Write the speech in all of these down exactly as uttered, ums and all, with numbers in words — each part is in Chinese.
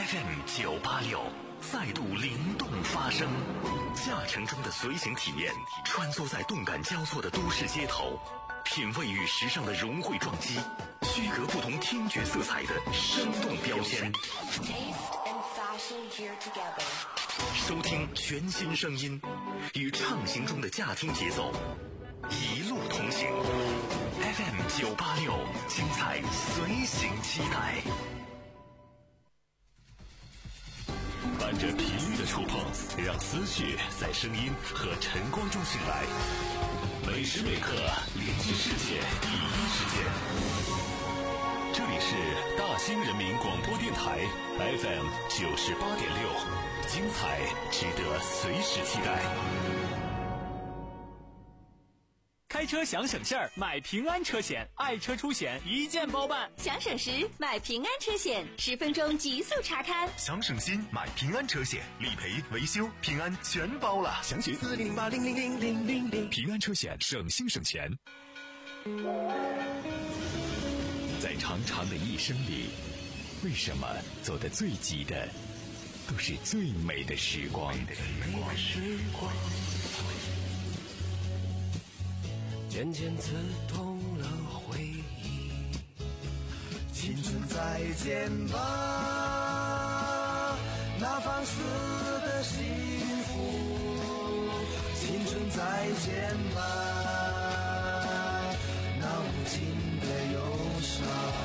F M 九八六再度灵动发声，驾乘中的随行体验，穿梭在动感交错的都市街头，品味与时尚的融汇撞击，区隔不同听觉色彩的生动标签。收听全新声音，与畅行中的驾听节奏，一路同行。F M 九八六，精彩随行期待。伴着频率的触碰，让思绪在声音和晨光中醒来。每时每刻连接世界第一时间。这里是大兴人民广播电台 F M 九十八点六，精彩值得随时期待。 开车想省事儿，买平安车险，爱车出险一键包办。 想省时买平安车险，十分钟极速查看。 想省心买平安车险，理赔维修平安全包了。详询四零八零零零零零零。平安车险，省心省钱。在长长的一生里，为什么走得最急的都是最美的时光？ 渐渐刺痛了回忆，青春再见吧，那放肆的幸福，青春再见吧，那无尽的忧伤，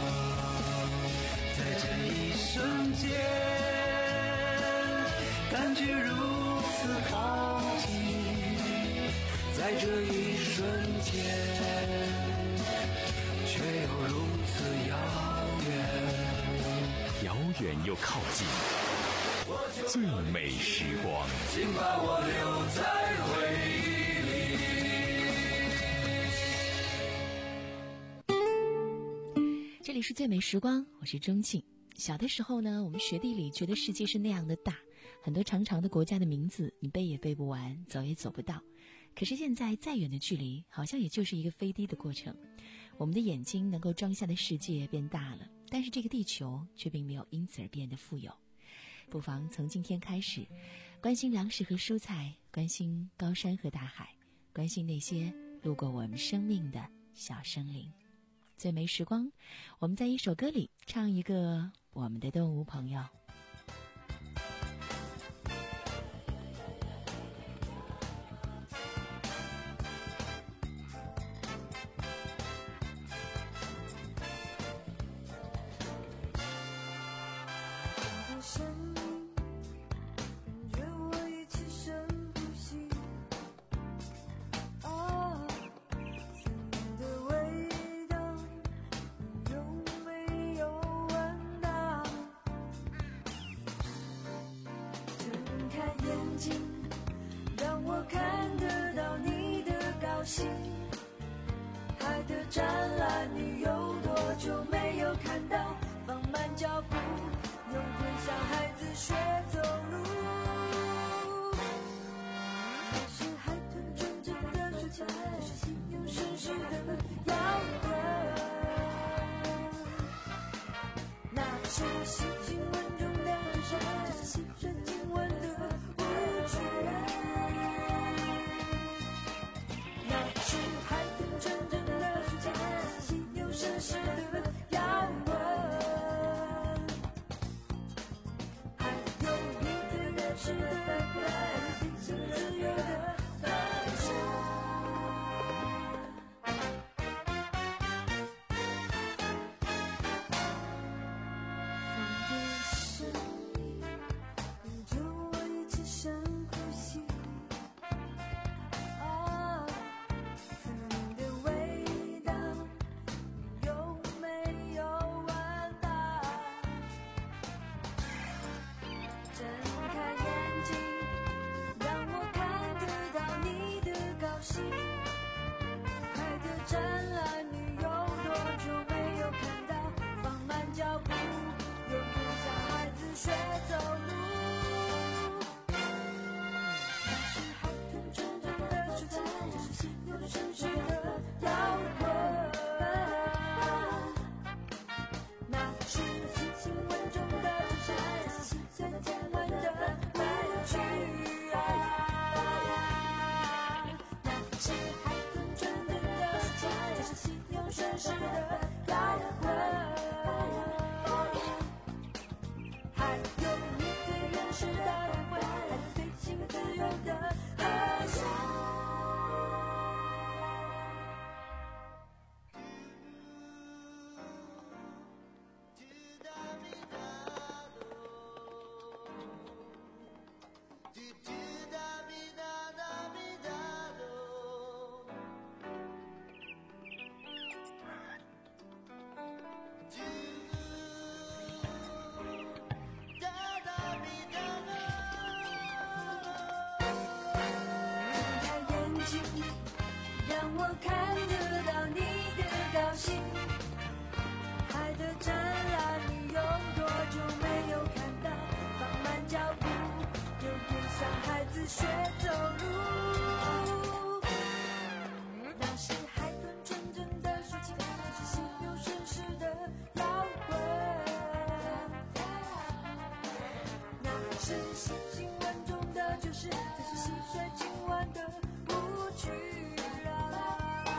在这一瞬间感觉如此靠近，在这一瞬间却又如此遥远， 遥远又靠近，最美时光， 请把我留在回忆里。这里是最美时光，我是钟庆。小的时候呢，我们学地理觉得世界是那样的大，很多长长的国家的名字你背也背不完，走也走不到。可是现在再远的距离好像也就是一个飞的的过程，我们的眼睛能够装下的世界变大了，但是这个地球却并没有因此而变得富有。不妨从今天开始关心粮食和蔬菜，关心高山和大海，关心那些路过我们生命的小生灵。最美时光，我们在一首歌里唱一个我们的动物朋友。 海的展览你有多久没有看到，放慢脚步，用点像孩子学走路。那是海豚纯真的蔬菜，是心有绅士的摇滚，那是星星文中的神，是细水经文的无权。是星星文中的山，是我看得到你的高兴。海的湛蓝，你有多久没有看到？放慢脚步，有点像孩子学走路。那是海豚纯真的抒情，那是心有绅士的摇滚，那是信心稳重的爵士，那是细水今晚的舞曲啊。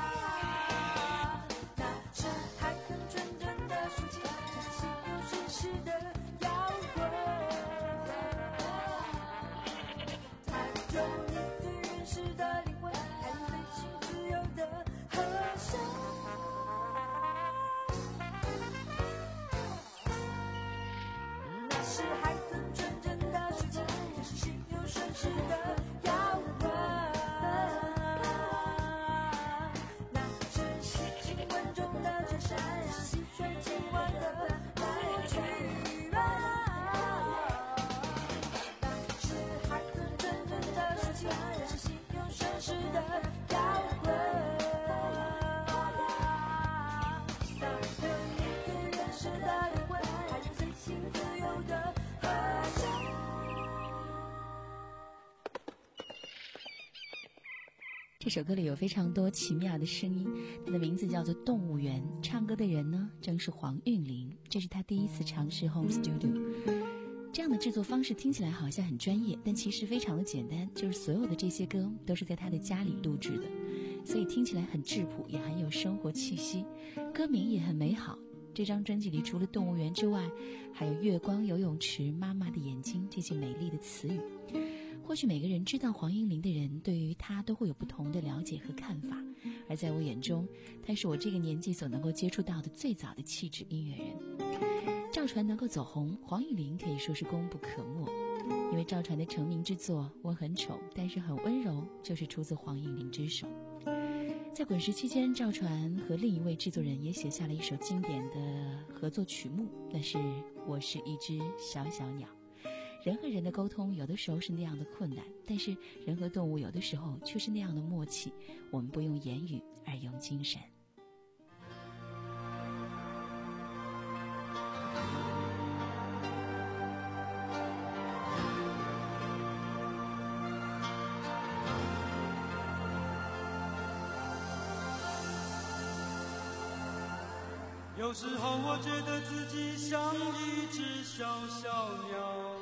那是海豚纯真的抒情，那是心有绅士的摇滚，它有你最原始的灵魂，还有随心自由的和声。那是海豚纯真的抒情，那是心有绅士的摇滚，那是细心稳重的爵士，那是细水今晚的舞曲啊。那是海豚纯真的抒情，那是心有绅士的摇滚，那有你最原始的灵魂，还有随心自由的和声。 这首歌里有非常多奇妙的声音，它的名字叫做《动物园》，唱歌的人呢正是黄韵玲，这是她第一次尝试 home studio。这样的制作方式听起来好像很专业，但其实非常的简单，就是所有的这些歌都是在她的家里录制的，所以听起来很质朴，也很有生活气息，歌名也很美好。这张专辑里除了动物园之外，还有月光、游泳池、妈妈的眼睛这些美丽的词语。或许每个人知道黄韵玲的人，对于她都会有不同的了解和看法，而在我眼中，她是我这个年纪所能够接触到的最早的气质音乐人。赵传能够走红，黄韵玲可以说是功不可没，因为赵传的成名之作《我很丑但是很温柔》就是出自黄韵玲之手。在滚石期间，赵传和另一位制作人也写下了一首经典的合作曲目，那是《我是一只小小鸟》。人和人的沟通有的时候是那样的困难，但是人和动物有的时候却是那样的默契，我们不用言语而用精神。 有时候我觉得自己像一只小小鸟，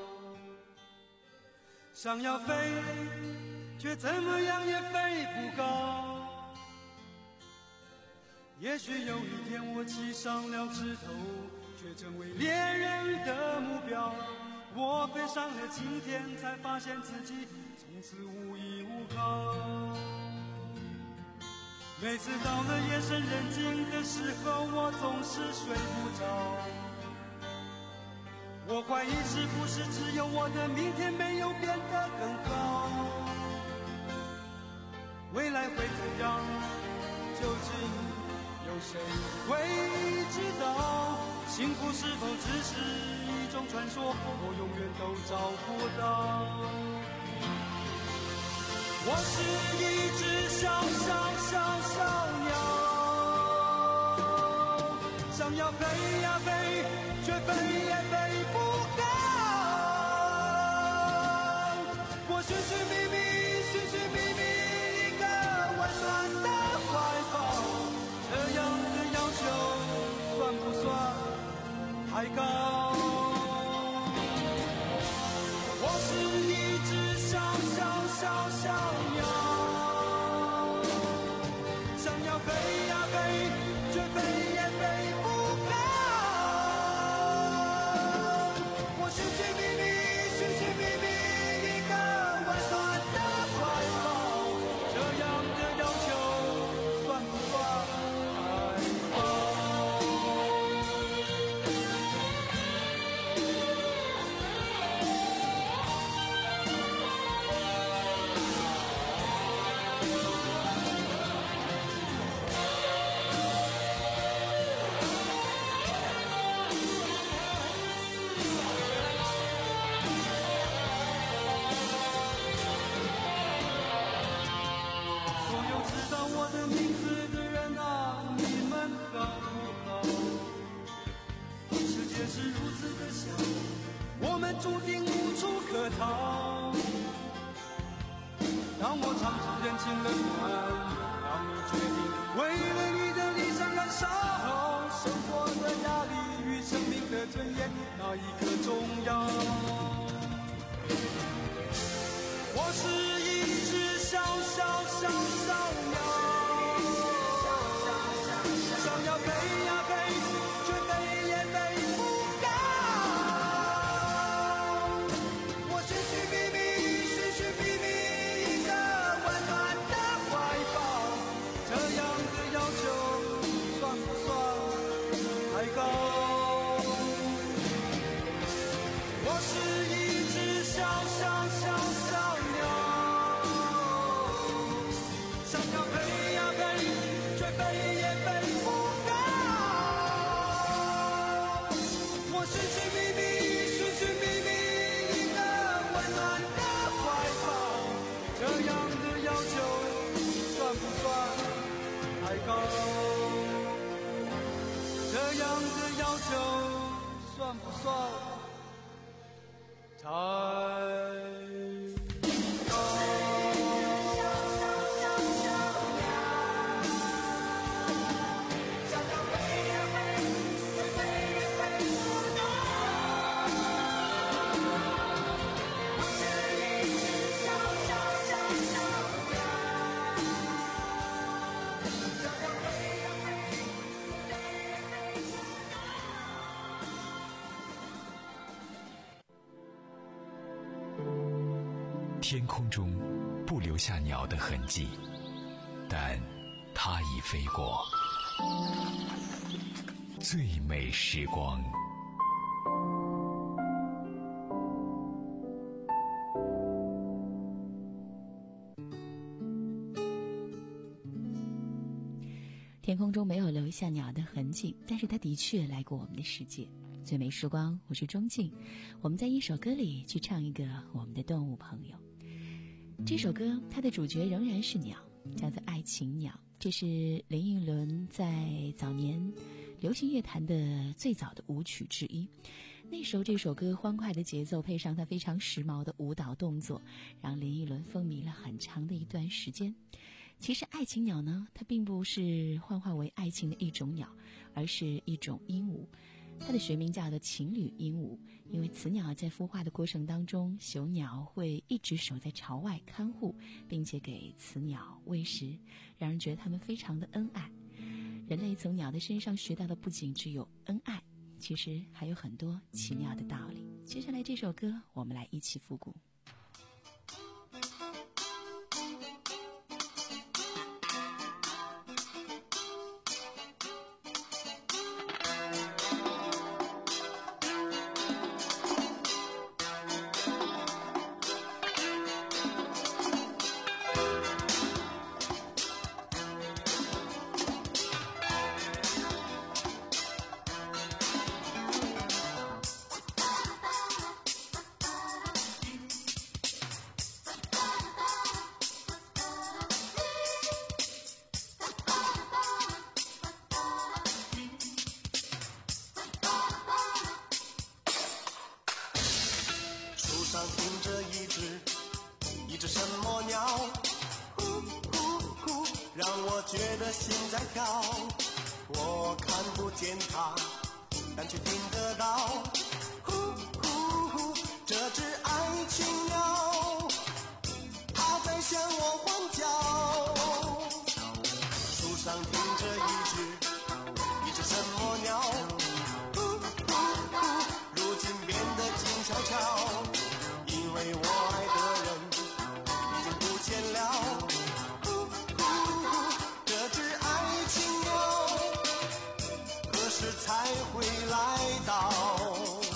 想要飞，却怎么样也飞不高。也许有一天我栖上了枝头，却成为猎人的目标。我飞上了青天，才发现自己从此无依无靠。每次到了夜深人静的时候，我总是睡不着。我怀疑是不是只有我的明天没有变得更好？未来会怎样？究竟有谁会知道？幸福是否只是一种传说？我永远都找不到。我是一只小小小小鸟，想要飞呀飞，却飞也飞不高。我寻寻觅觅，寻寻觅觅一个温暖的怀抱，这样的要求算不算太高？我是一只小小小小鸟，想要飞呀飞，却飞也飞不高。我寻寻觅觅，寻寻觅觅一个温暖冷暖，让你决定为了你的理想燃烧。生活的压力与生命的尊严，哪一个重要？我是一只小小小小鸟，想要飞呀飞，却飞也飞不高。我寻寻觅觅，寻寻觅觅一个温暖的怀抱，这样的要求算不算太高？我是一只小小小小鸟，想要飞呀飞，却飞也飞不高。我寻寻觅觅，寻寻觅觅一个温暖的怀抱，这样的要求算不算太高？这样的要求算不算太天空中不留下鸟的痕迹，但它已飞过。最美时光。 天空中没有留下鸟的痕迹，但是它的确来过我们的世界。最美时光，我是钟静，我们在一首歌里去唱一个我们的动物朋友。这首歌它的主角仍然是鸟，叫做《爱情鸟》，这是林忆莲在早年流行乐坛的最早的舞曲之一。那时候这首歌欢快的节奏配上它非常时髦的舞蹈动作，让林忆莲风靡了很长的一段时间。其实爱情鸟呢，它并不是幻化为爱情的一种鸟，而是一种鹦鹉。它的学名叫做情侣鹦鹉，因为雌鸟在孵化的过程当中，雄鸟会一直守在巢外看护，并且给雌鸟喂食，让人觉得它们非常的恩爱。人类从鸟的身上学到的不仅只有恩爱，其实还有很多奇妙的道理。接下来这首歌，我们来一起复古。 上停着一只一只什么鸟，呼呼呼，让我觉得心在跳。我看不见它，但却听得到，呼呼呼，这只爱情鸟，它在向我欢叫。树上停着一只一只什么鸟，呼呼呼，如今变得静悄悄。因为我爱的人已经不见了，呼呼呼，这只爱情鸟何时才会来到？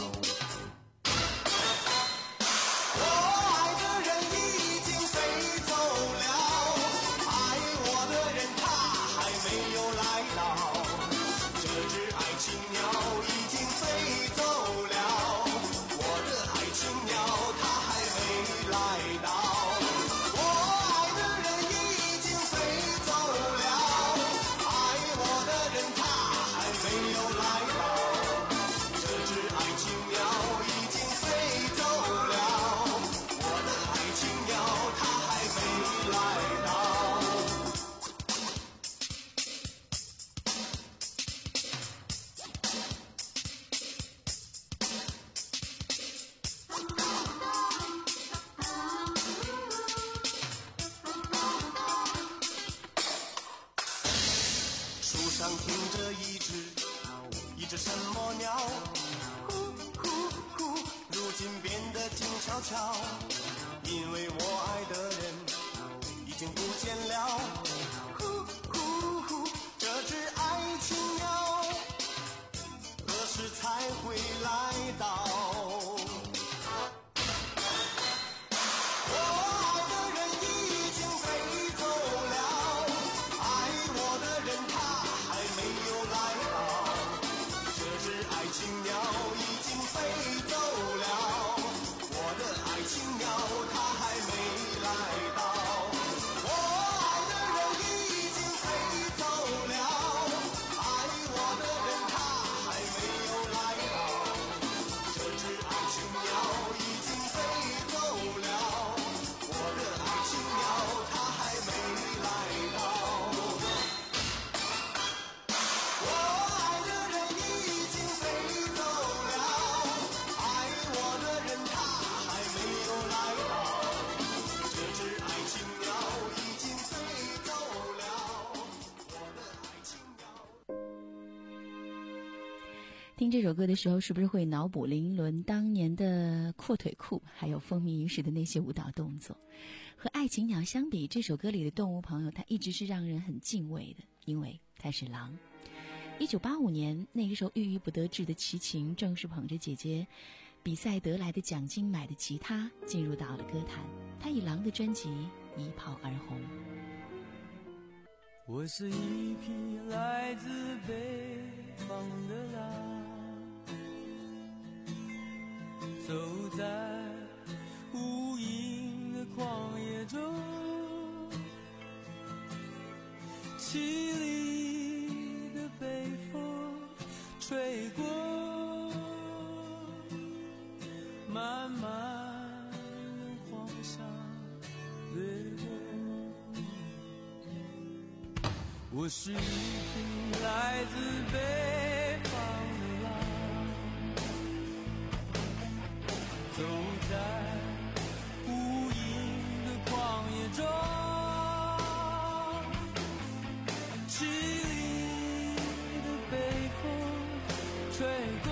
上停着一只一只什么鸟，呼呼呼，如今变得静悄悄，因为我爱的人已经不见了，呼呼呼，这只爱情鸟何时才会来到？ 听这首歌的时候，是不是会脑补林伦当年的阔腿裤，还有风靡一时的那些舞蹈动作？和爱情鸟相比，这首歌里的动物朋友，它一直是让人很敬畏的，因为它是狼。一九八五年，那个时候郁郁不得志的齐秦，正是捧着姐姐比赛得来的奖金买的吉他，进入到了歌坛。他以狼的专辑一炮而红。 我是一匹来自北方的狼，走在无垠的旷野中，凄厉的北风吹过，漫漫的黄沙掠过。我是一匹来自北方的狼，走在无垠的旷野中，凄厉的北风吹过，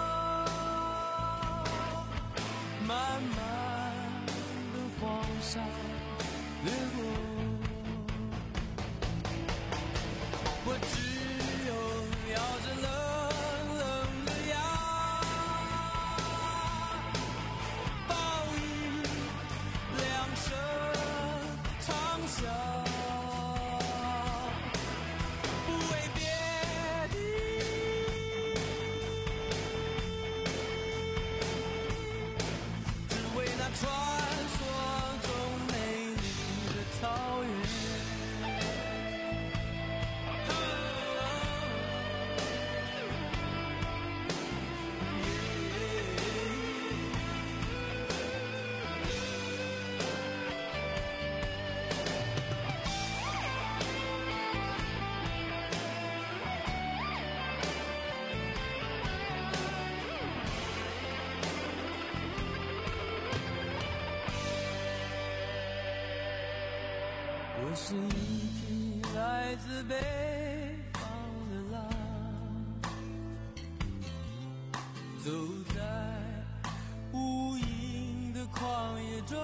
漫漫的黄沙掠过。我只有咬着冷冷的牙，暴雨两声长啸，不为别的，只为那传说中美丽的草原。我是一匹来自北方的狼，走在无垠的旷野中，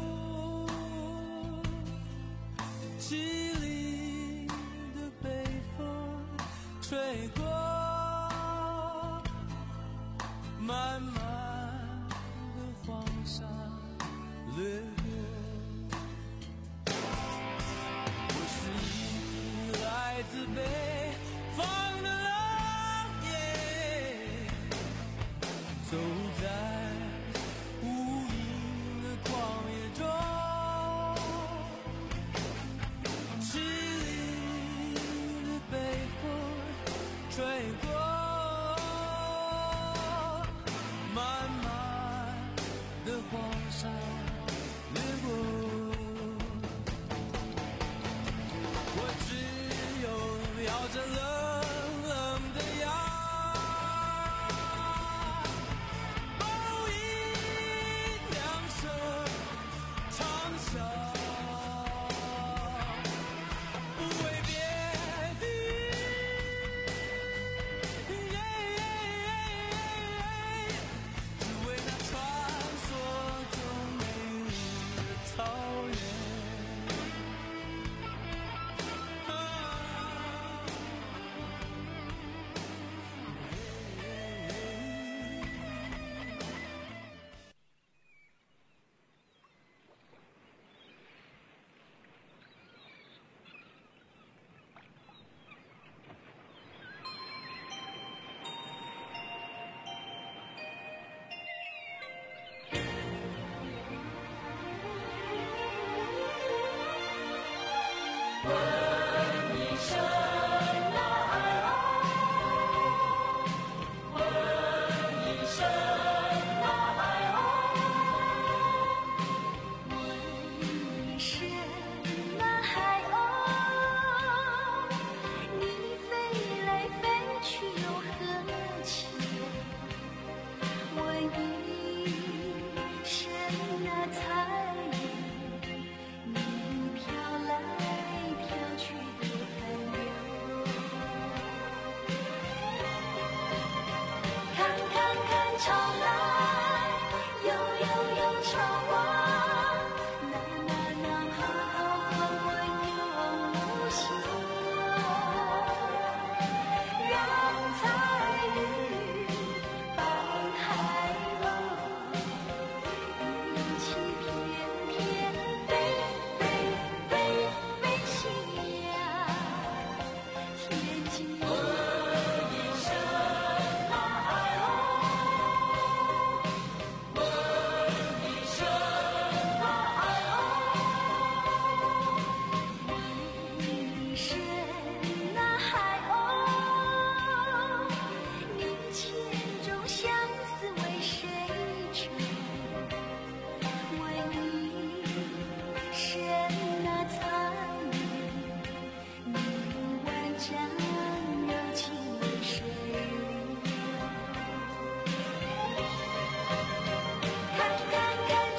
凄厉的北风吹过，漫漫的黄沙掠过。来自北方的狼耶，走在无垠的旷野中，凄厉的北风吹过，漫漫的黄沙掠过。咬着冷冷的牙，暴饮两声长啸，不为别的，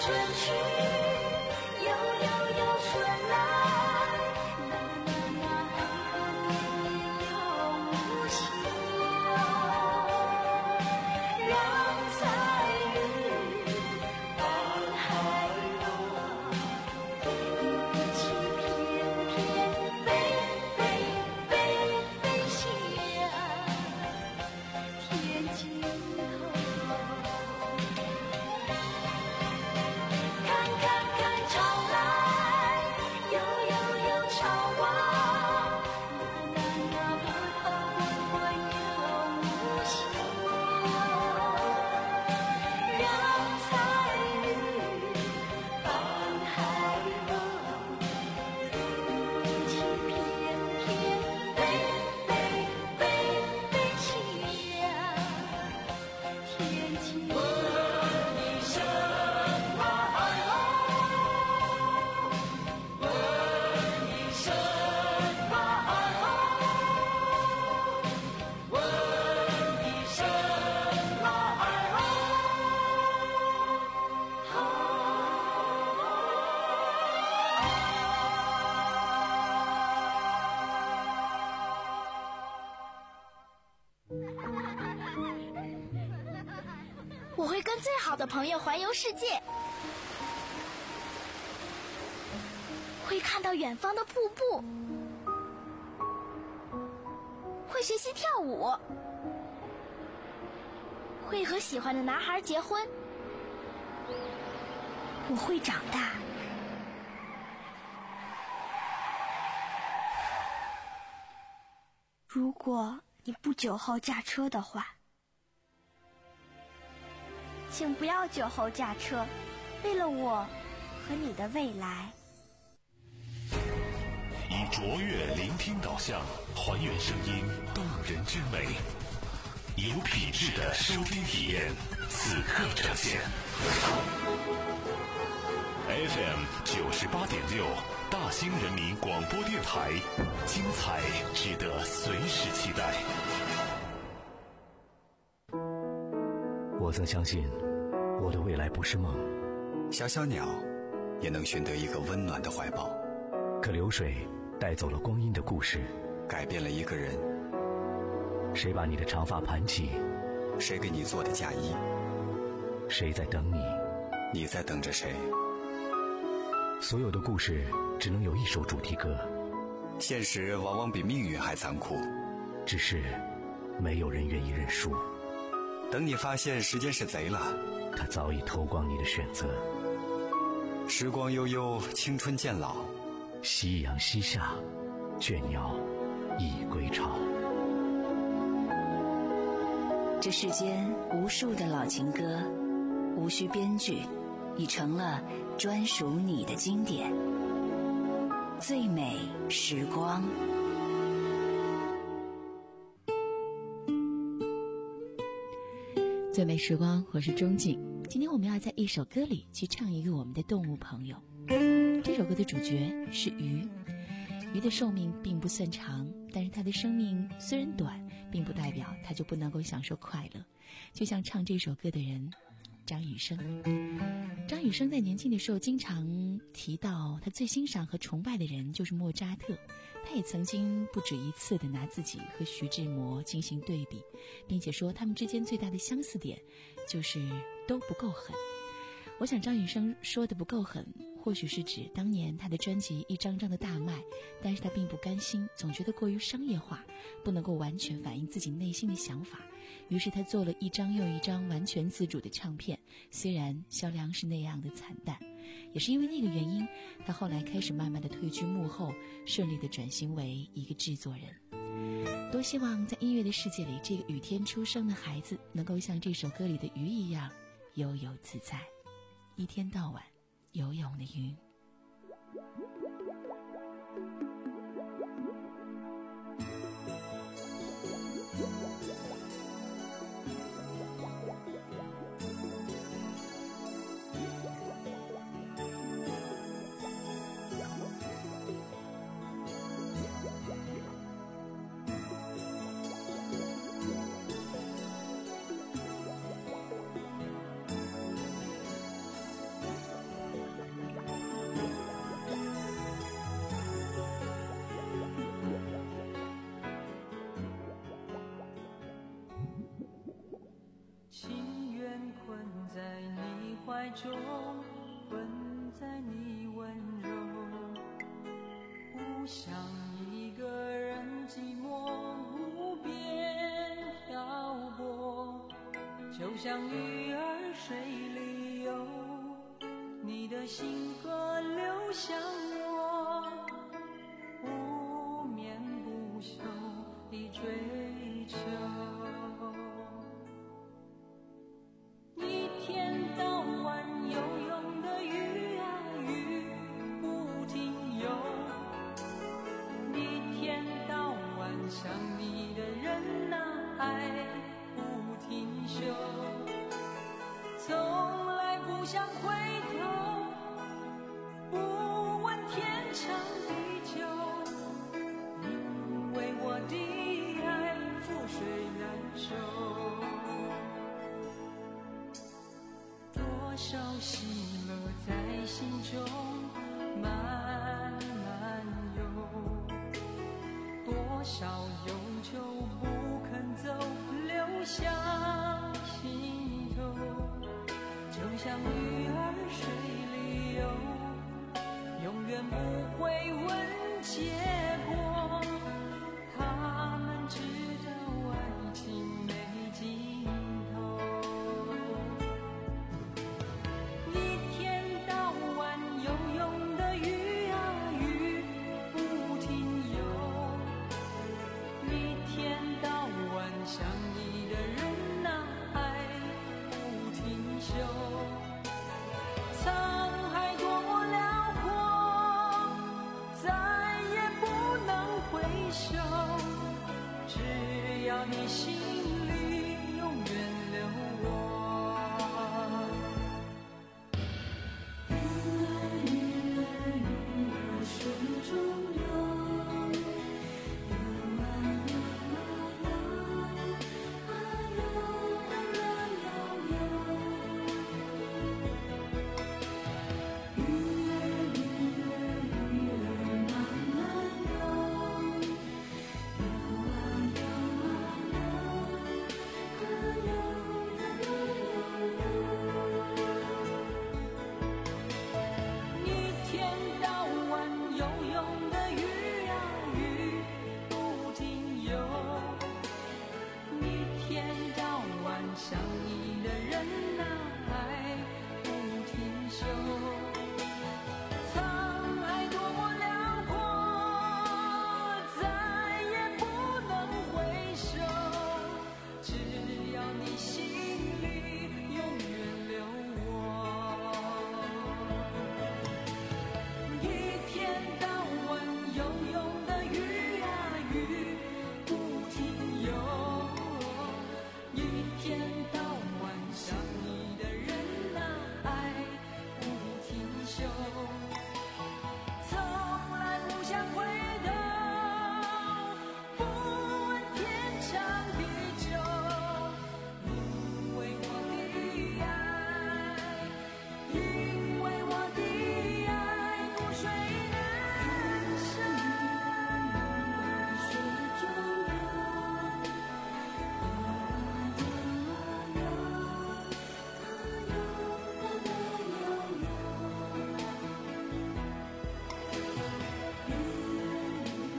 春去，又又又春来，那那那年又无暇，让彩云伴海落，一起翩翩飞飞飞飞向天尽头。看看看潮来，又又又潮往，那那那滚啊滚滚又无暇，让彩云伴海落，一起翩翩飞飞飞飞向天尽头。 我会跟最好的朋友环游世界，会看到远方的瀑布，会学习跳舞，会和喜欢的男孩结婚。我会长大。如果你不久后驾车的话，请不要酒后驾车，为了我和你的未来。 以卓越聆听导向，还原声音动人之美，有品质的收听体验，此刻呈现。F M 九十八点六，大兴人民广播电台，精彩值得随时期待。 我曾相信我的未来不是梦， 小小鸟也能寻得一个温暖的怀抱， 可流水带走了光阴的故事， 改变了一个人。 谁把你的长发盘起？ 谁给你做的嫁衣？ 谁在等你？ 你在等着谁？ 所有的故事只能有一首主题歌， 现实往往比命运还残酷， 只是没有人愿意认输。 等你发现时间是贼了， 他早已偷光你的选择。 时光悠悠，青春渐老， 夕阳西下，倦鸟已归巢。 这世间无数的老情歌，无需编剧，已成了专属你的经典。最美时光。 最美时光，我是钟静。今天我们要在一首歌里去唱一个我们的动物朋友。这首歌的主角是鱼。鱼的寿命并不算长，但是它的生命虽然短，并不代表它就不能够享受快乐。就像唱这首歌的人张雨生。张雨生在年轻的时候经常提到他最欣赏和崇拜的人就是莫扎特，他也曾经不止一次地拿自己和徐志摩进行对比，并且说他们之间最大的相似点就是都不够狠。我想张雨生说的不够狠，或许是指当年他的专辑一张张的大卖，但是他并不甘心，总觉得过于商业化，不能够完全反映自己内心的想法，于是他做了一张又一张完全自主的唱片，虽然销量是那样的惨淡。也是因为那个原因，他后来开始慢慢的退居幕后，顺利的转型为一个制作人。多希望在音乐的世界里，这个雨天出生的孩子能够像这首歌里的鱼一样悠游自在，一天到晚游泳的鱼。 怀中困在你温柔，不想一个人寂寞无边漂泊，就像鱼儿水里游，你的心河流向我，不眠不休地追求。一天到晚游泳的鱼啊鱼不停游，一天到晚想你的人啊爱不停休，从来不想回头，不问天长地久，因为我的爱覆水难收。多少喜乐在心中慢慢游，多少忧愁不肯走流向心头，就像鱼儿水里游，永远不会问结果，他们知道爱情没尽头。一天到晚游泳的鱼啊鱼不停游，一天到晚想你的人啊爱不停休，沧海多么辽阔，再也不能回首，只要你心里永远留我。鱼儿鱼儿鱼儿水中游，游啊游啊游，啊游啊游游游。鱼儿鱼儿鱼儿慢慢游，游啊游啊游，啊游啊游游游。一天到晚游泳的鱼啊鱼不停游，一天到晚想你的人啊爱不停休，沧海多么辽阔，再也不能回首，只要你心里永远留我。一天到晚游泳的鱼啊鱼不停游，一天到晚想你的人啊爱不停休，从来不想回头，不问天长地久，因为我的爱，因为我的爱覆水难收。水中游，游啊游啊游，啊游啊游游游。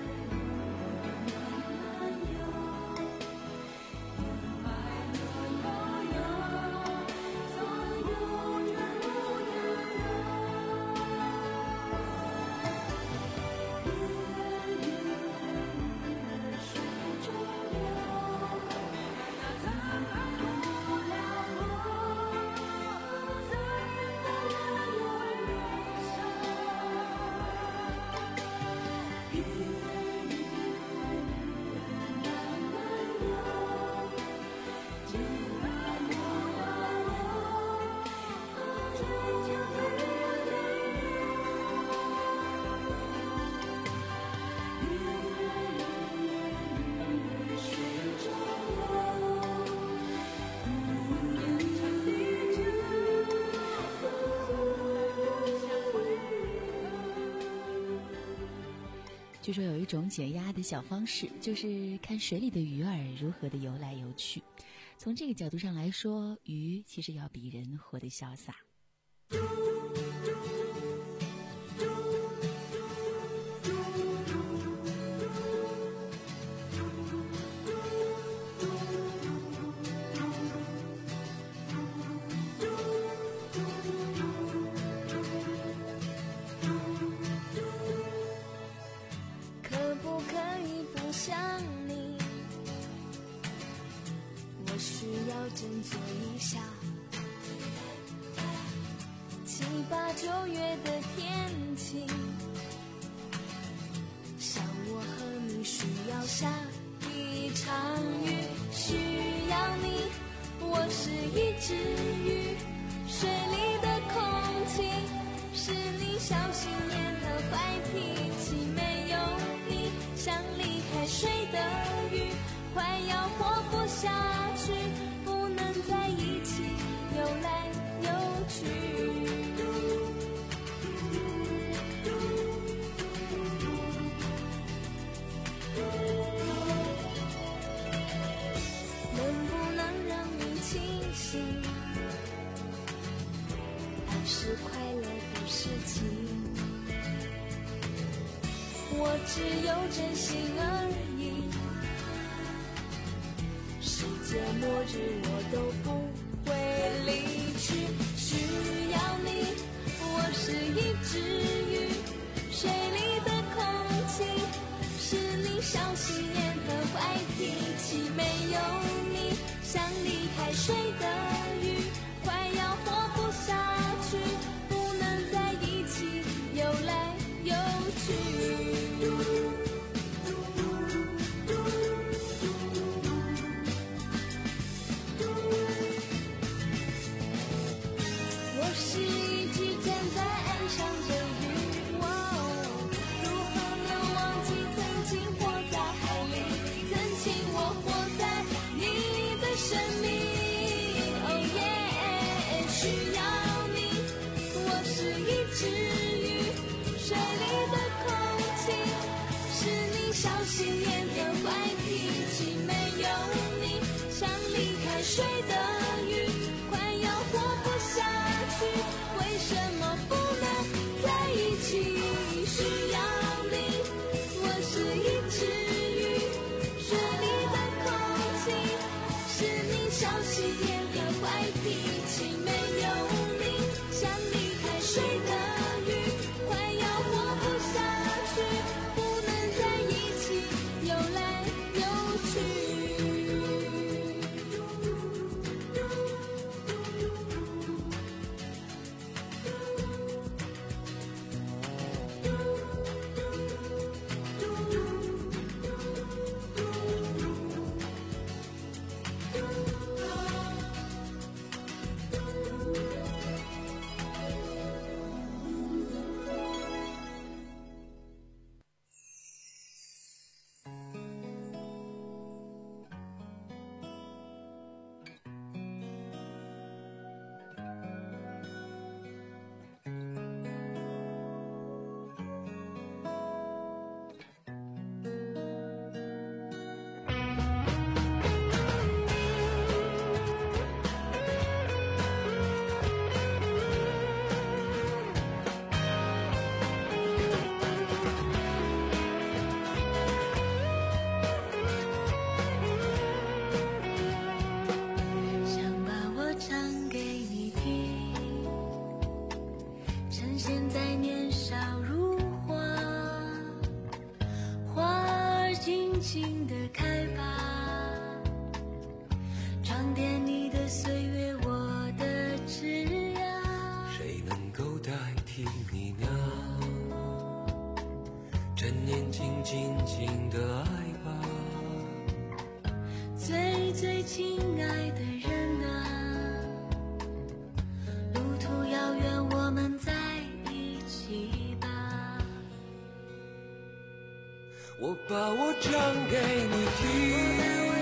据说有一种解压的小方式，就是看水里的鱼儿如何的游来游去。 从这个角度上来说，鱼其实要比人活得潇洒。 可不可以不想你？我需要振作一下。七八九月的天气，像我和你需要下一场雨，需要你。我是一只鱼，水里的空气是你小心眼和坏脾气，没有你像离开水的鱼，快要活不下去，不能在一起游来游去。能不能让你清醒？爱是快乐的事情，我只有真心而已。世界末日我都不会离去，需要你。我是一只鱼，水里的空气是你小心眼和坏脾气，没有你像离开水的鱼，快要活不下去，不能在一起游来游去。我是一只站在岸上的鱼，哦，如何能忘记曾经活在海里，曾经我活在你的生命。哦耶，需要你。我是一只鱼，水里的空气是你小心眼和坏脾气，没有你像离开水的鱼，快要活不下去，为什么不能在一起？需要你。我是一只鱼，水里的空气是你小心眼和坏脾气，没有你像离开水的鱼，快要活不下去，不能在一起游来游去。想把我唱给你听，趁现在年少如花，花儿尽情地开吧，装点你的岁月，我的枝桠。 谁能够代替你呢？趁年轻尽情的爱吧， 最最亲爱的人啊，路途遥远，我们在一起吧。 我把我唱给你听，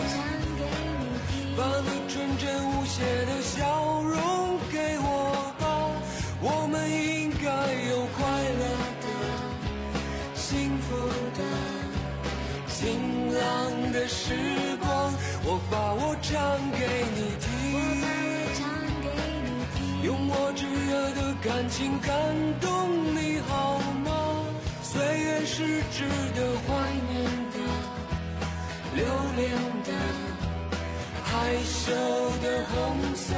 把你纯真无邪的笑容给我吧，我们应该有快乐的、幸福的、晴朗的时光。我把我唱给感情感动你好吗？岁月是值得怀念的，留恋的，害羞的红色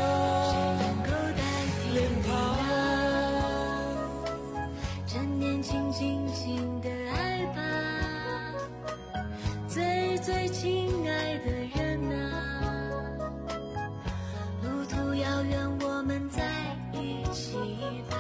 脸庞。 趁年轻轻轻的爱吧，最最亲爱的人啊，路途遥远，我们在一起吧。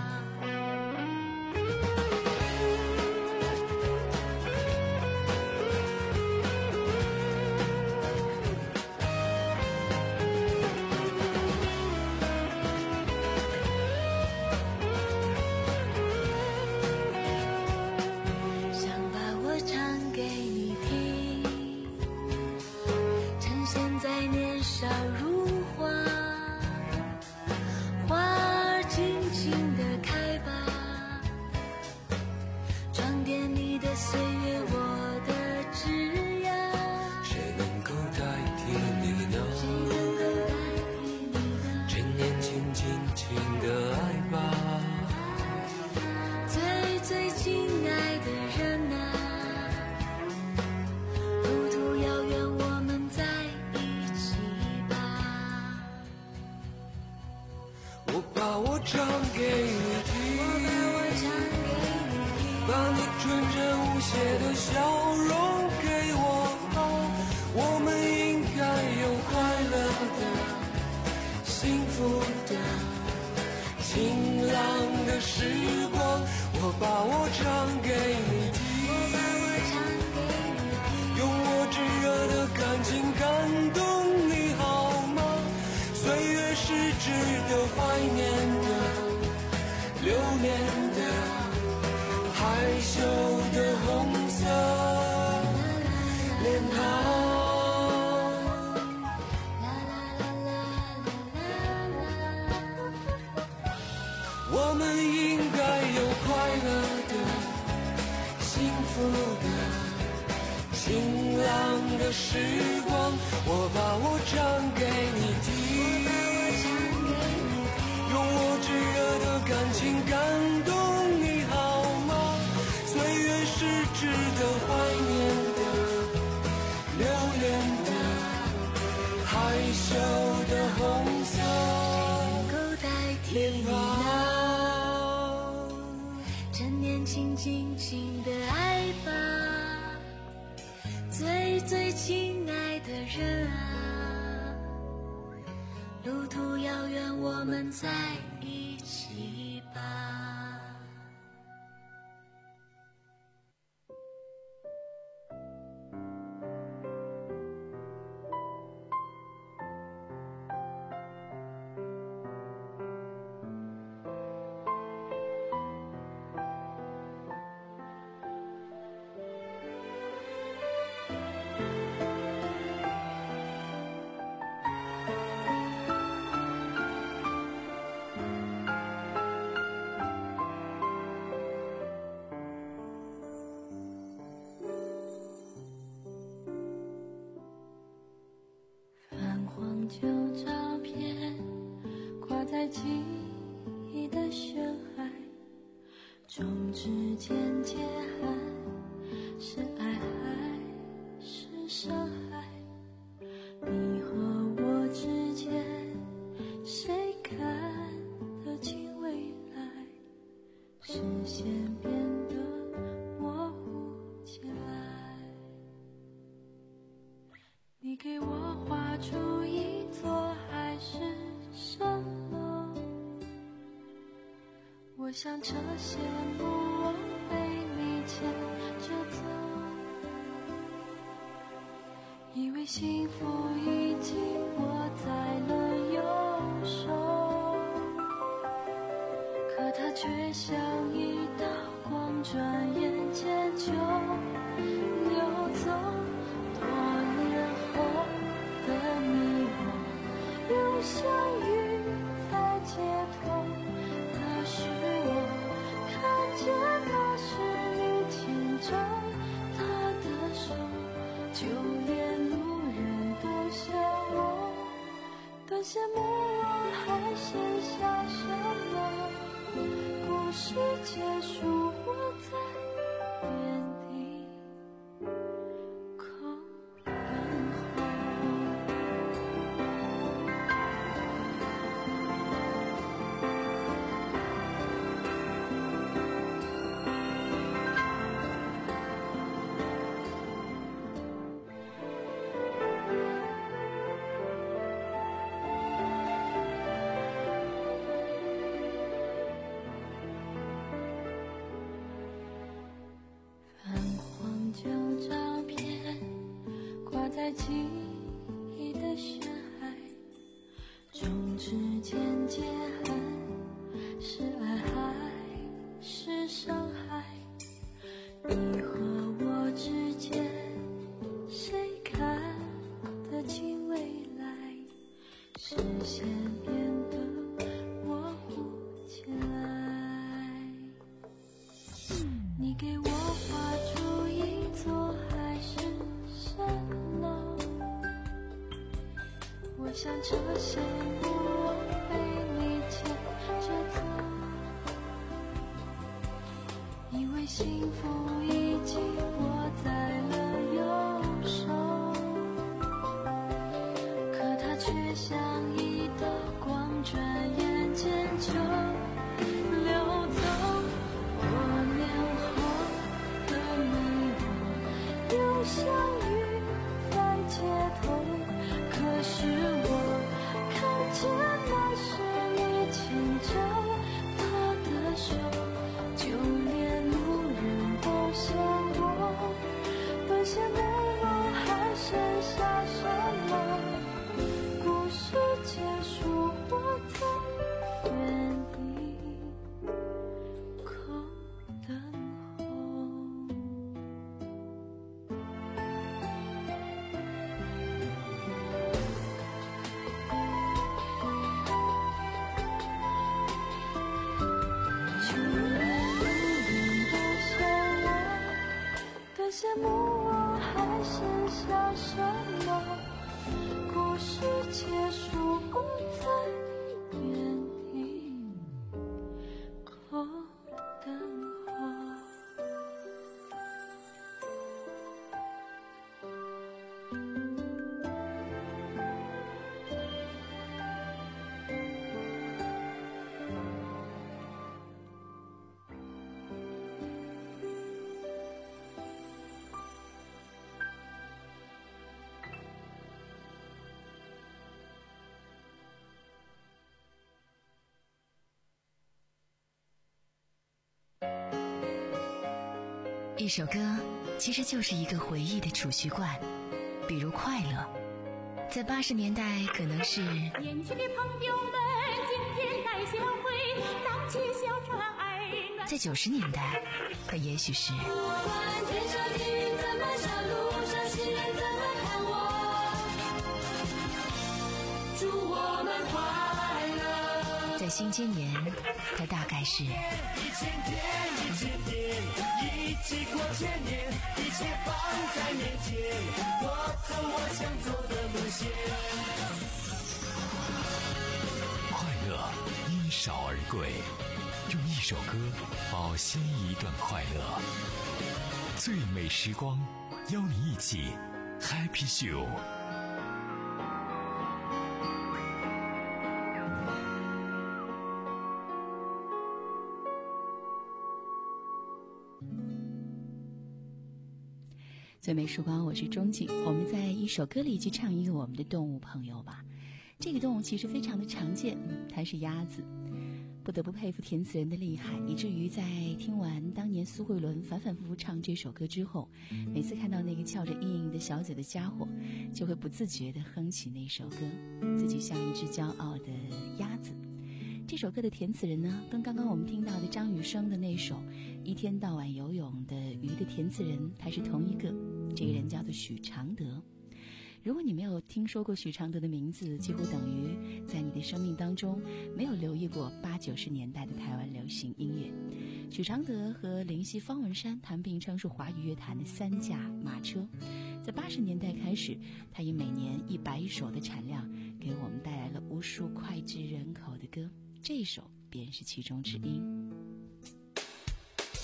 唱给你听，把你纯真无邪的笑容给我吧，我们应该有快乐的、幸福的、晴朗的时光。我把我唱给你听，用我炙热的感情感动你好吗？岁月是值得怀念的，留恋的，害羞的红色脸庞。我们应该有快乐的、幸福的、晴朗的时光。我把我唱给你听，用我炙热的感情感动你好吗？岁月是值得怀念的，留恋的，害羞的红色脸庞。 趁年轻轻轻的爱吧，最最亲爱的人啊，路途遥远，我们在一起吧。旧照片挂在记忆的深海，中指间结痕，是爱还是伤害？你和我之间，谁看得清未来？视线变得模糊起来，你给我画出一座海市蜃楼，我想这些不忘被你牵着走，以为幸福已经握在了右手，可它却像一道光，转眼间就溜走。多年后的你我又相遇在街头，可是我看见的是你牵着他的手，就连路人都像我，更羡慕我还剩下什么。 结束，我在原地空等候。在记忆的深海，从指尖结痕，是爱还是伤害？你和我之间，谁看得清未来？视线变得模糊起来。你给我画出一座海市蜃楼，我想这些不忘被你牵着走，以为幸福已经握在了右手，可它却像一道光，转眼间就流走。多年后的你我又相遇在街头，可是我看见那是已牵着他的手，就连路人都想我，那些梦梦还剩下什么？故事结束，我在原地空等候。就连路人都想我，的羡慕我还剩下什么？故事结束，我在原地空等候。 一首歌其实就是一个回忆的储蓄罐，比如快乐，在八十年代可能是年轻的朋友们今天来相会，荡起小船爱暖， 在九十年代可也许是不管天上的云怎么笑，路上行人怎么看我，祝我们快乐。 在新千年它大概是一千天一千天一起过千年，一切放在面前，我走我想走的路线。 快乐因少而贵，用一首歌保鲜一段快乐。最美时光，邀你一起 Happy Show。 最美时光，我是钟景。我们在一首歌里去唱一个我们的动物朋友吧。这个动物其实非常的常见，它是鸭子。不得不佩服填词人的厉害，以至于在听完当年苏慧伦反反复复唱这首歌之后，每次看到那个翘着硬硬的小嘴的家伙，就会不自觉地哼起那首歌，自己像一只骄傲的鸭子。这首歌的填词人呢，跟刚刚我们听到的张雨生的那首一天到晚游泳的鱼的填词人，他是同一个，这个人叫做许常德。如果你没有听说过许常德的名字，几乎等于在你的生命当中没有留意过八九十年代的台湾流行音乐。许常德和林夕、方文山谈并称是华语乐坛的三驾马车。在八十年代开始，他以每年一百首的产量，给我们带来了无数脍炙人口的歌，这一首便是其中之一。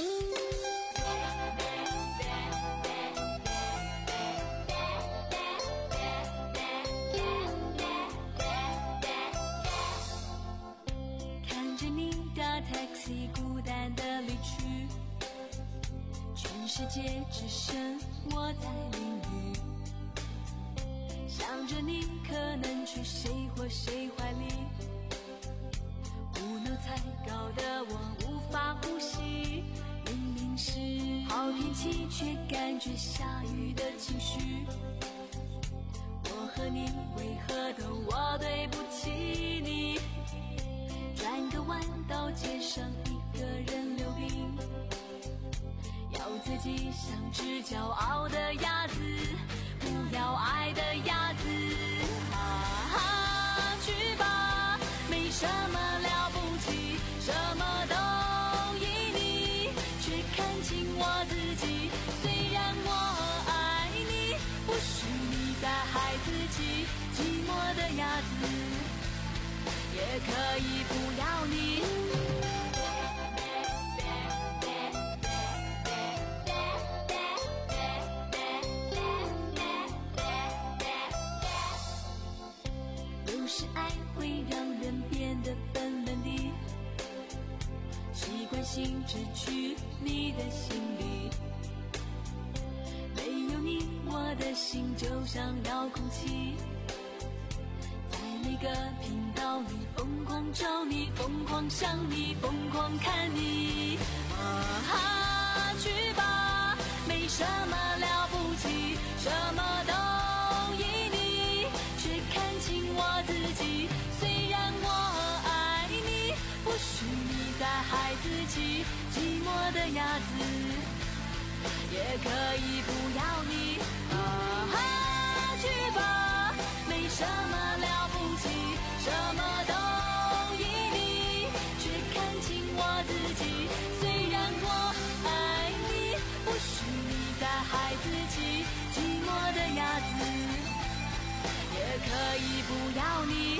看着你搭 taxi 孤单的离去，全世界只剩我在淋雨，想着你可能去谁或谁怀里，无脑才搞得我无法呼吸。明明是好天气，却感觉下雨的情绪。我和你为何都我对不起你？转个弯到街上一个人溜冰，要自己像只骄傲的鸭子，不要爱的鸭子。哈哈，去吧，没什么了不起，什么都依你，却看清我自己。虽然我爱你，不许你再害自己，寂寞的鸭子也可以不要你。有时爱会让人变得笨笨的，习惯性只去你的心里，没有你我的心就像遥控器，在每个频道里疯狂找你，疯狂想你，疯狂看你。啊哈，去吧，没什么了不起，什么都依你，却看清我自己。虽然我爱你，不许你再害自己，寂寞的鸭子也可以不要你。啊哈，去吧，没什么了不起，什么都依你，却看清我自己。虽然我爱你，不许你再害自己，寂寞的鸭子也可以不要你。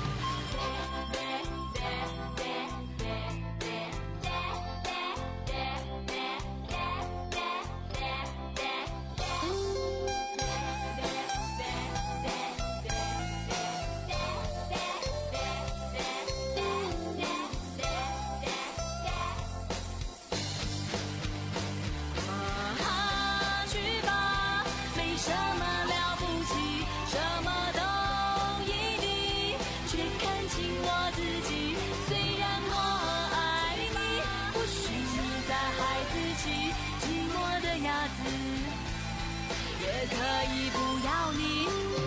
也可以不要你。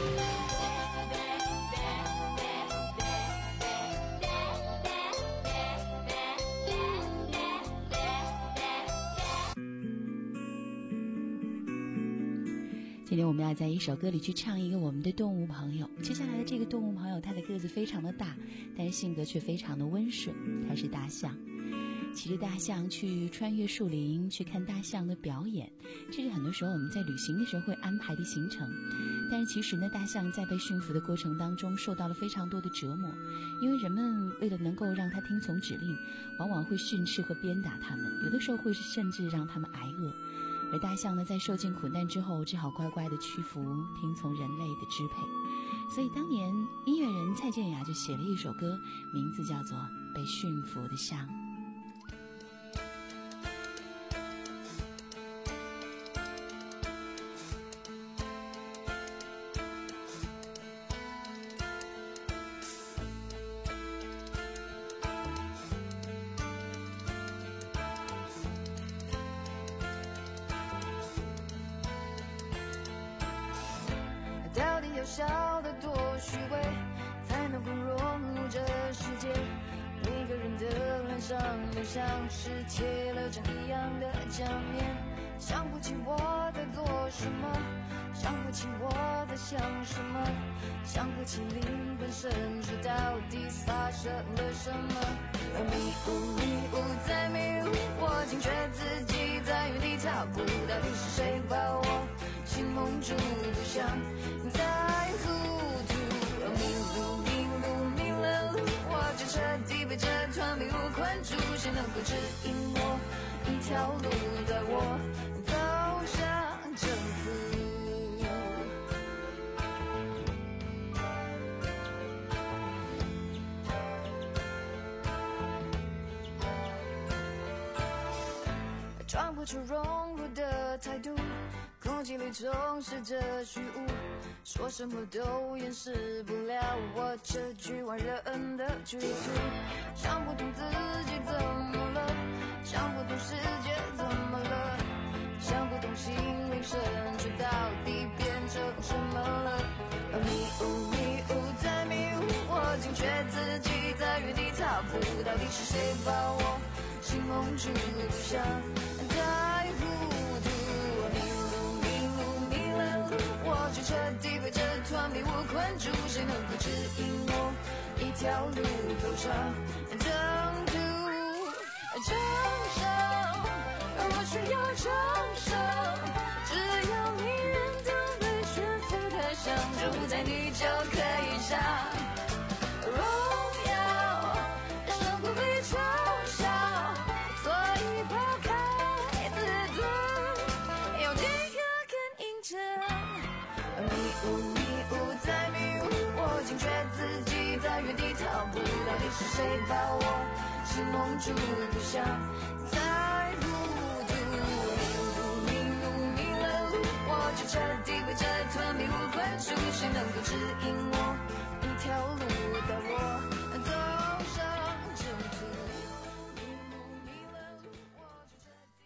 今天我们要在一首歌里去唱一个我们的动物朋友。接下来的这个动物朋友，他的个子非常的大，但是性格却非常的温顺，他是大象。骑着大象去穿越树林，去看大象的表演，这是很多时候我们在旅行的时候会安排的行程。但是其实呢，大象在被驯服的过程当中受到了非常多的折磨，因为人们为了能够让它听从指令，往往会训斥和鞭打它们，有的时候会甚至让它们挨饿。而大象呢，在受尽苦难之后，只好乖乖的屈服，听从人类的支配。所以当年音乐人蔡健雅就写了一首歌，名字叫做《被驯服的象》。 到底要笑得多虚伪，才能够融入这世界？每个人的脸上都像是贴了张一样的假面，想不起我在做什么，想不起我在想什么，想不起灵魂深处到底发生了什么。迷雾迷雾在迷雾，我惊觉自己在原地踏步，到底是谁把我心蒙住，不想再糊涂。迷路迷路迷了路，我就彻底被这团迷雾困住，谁能够指引我，引一条路带我走向征途。装不出融入的态度，空气里充斥着虚无，说什么都掩饰不了我这局外人的局促。想不通自己怎么了，想不通世界怎么了，想不通心灵深处到底变成什么了。迷雾迷雾在迷雾，我惊觉自己在原地踏步，到底是谁把我心蒙住，不想太糊涂。迷路迷路迷了路，我就彻底被这团迷雾困住，谁能够指引我一条路走上征途？承受，我需要承受，只要你认同被驯服的象征，在你就可以上荣耀，生活被嘲笑，所以抛开自尊，用几颗肯印证。迷雾迷雾在迷雾，我惊觉自己在原地踏步，到底是谁把我心蒙住，不想再糊涂。迷路迷路迷了路，我就彻底被这团迷雾困住，谁能够指引我一条路带我走上征途？迷路迷了路，我就彻底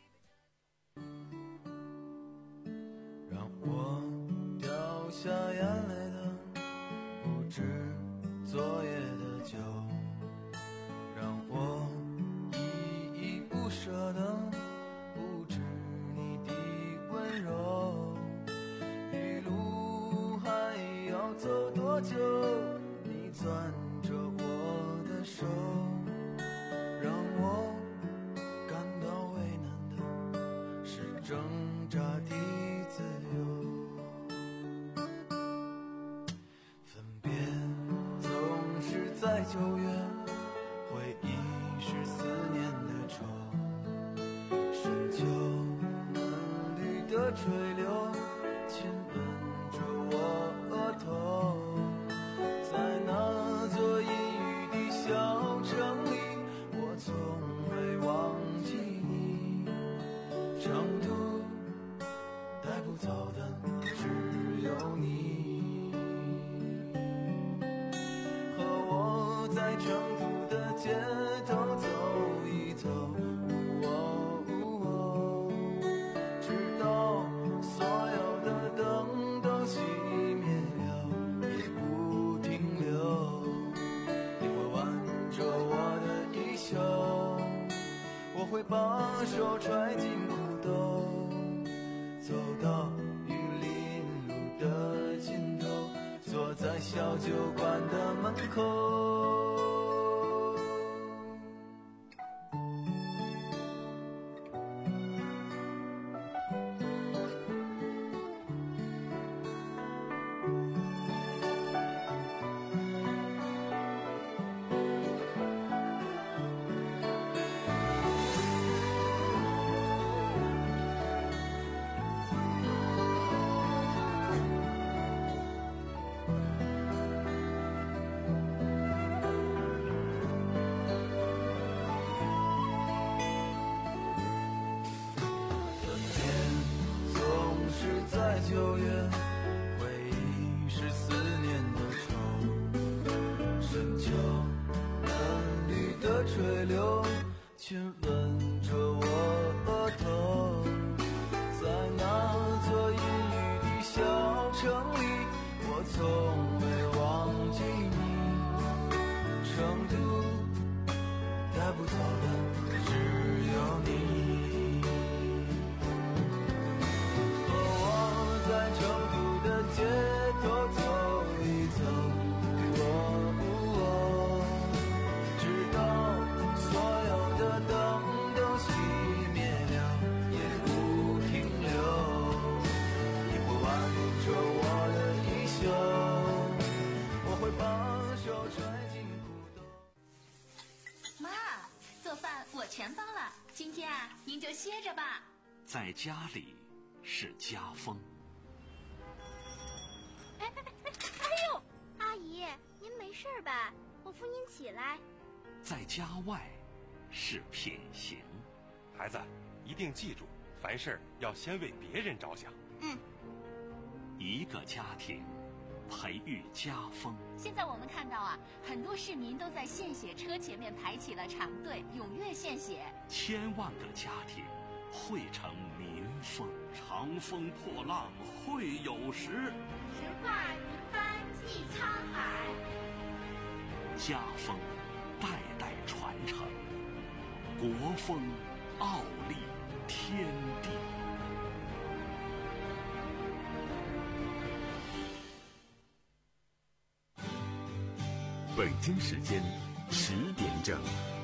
被这让我掉下眼泪的不止昨夜的酒，让我依依不舍的不止你的温柔。一路还要走多久？你攥着我的手，让我感到为难的是挣扎的自由。分别总是在九月，回忆是思念的愁，深秋嫩绿的垂柳亲吻着我额头，在那座阴雨的小城里，我从未忘记你。长途带不走的只有你，和我在成都的街头走一走，哦哦，直到所有的灯都熄灭了也不停留。你会挽着我的衣袖，我会把手揣进裤兜，走到玉林路的尽头，坐在小酒馆的门口。九月，回忆是思念的愁，深秋嫩绿的垂柳亲吻着我额头，在那座阴雨的小城里，我从未忘记你。成都带不走的只有你。在成都的街头走一走，哦哦，直到所有的灯都熄灭了也不停留。你会挽着我的衣袖，我会把手揣进裤兜。 妈，做饭全包了，今天啊，您就歇着吧。 在家里是家风。 哎哎哎哎呦，阿姨，您没事吧？我扶您起来。 在家外是品行。 孩子，一定记住，凡事要先为别人着想。 嗯。 一个家庭培育家风。 现在我们看到啊，很多市民都在献血车前面排起了长队，踊跃献血。 千万个家庭汇成民风。长风破浪会有时， 石化云帆济沧海。 家风代代传承，国风傲立天地。 北京时间十点整。